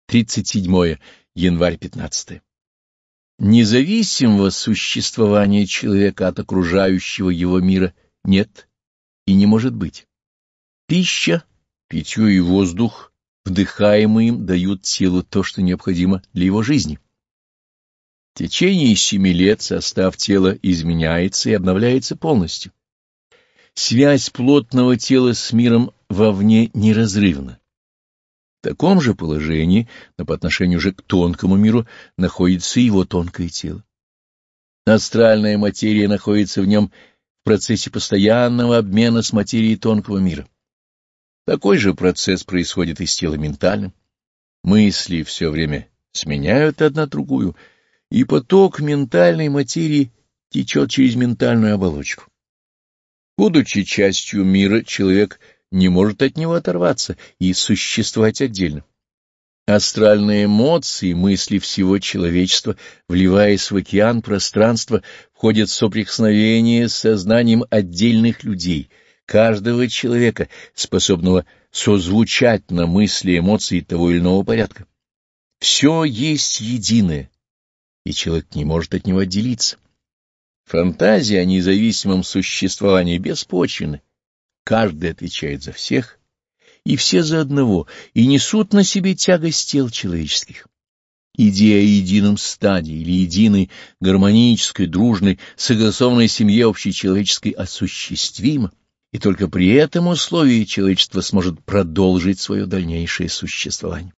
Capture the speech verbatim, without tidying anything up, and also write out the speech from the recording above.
тридцать седьмое январь пятнадцатое. Независимого существования человека от окружающего его мира нет и не может быть. Пища, питье и воздух, вдыхаемые им, дают телу то, что необходимо для его жизни. В течение семи лет состав тела изменяется и обновляется полностью. Связь плотного тела с миром вовне неразрывна. В таком же положении, но по отношению же к тонкому миру, находится его тонкое тело. Астральная материя находится в нем в процессе постоянного обмена с материей тонкого мира. Такой же процесс происходит и с телом ментальным. Мысли все время сменяют одна другую, и поток ментальной материи течет через ментальную оболочку. Будучи частью мира, человек не может от него оторваться и существовать отдельно. Астральные эмоции, мысли всего человечества, вливаясь в океан пространства, входят в соприкосновение с сознанием отдельных людей, каждого человека, способного созвучать на мысли и эмоции того или иного порядка. Все есть единое, и человек не может от него отделиться. Фантазия о независимом существовании беспочвенна. Каждый отвечает за всех, и все за одного, и несут на себе тягость тел человеческих. Идея о едином стаде или единой гармонической, дружной, согласованной семье общечеловеческой осуществима, и только при этом условии человечество сможет продолжить свое дальнейшее существование.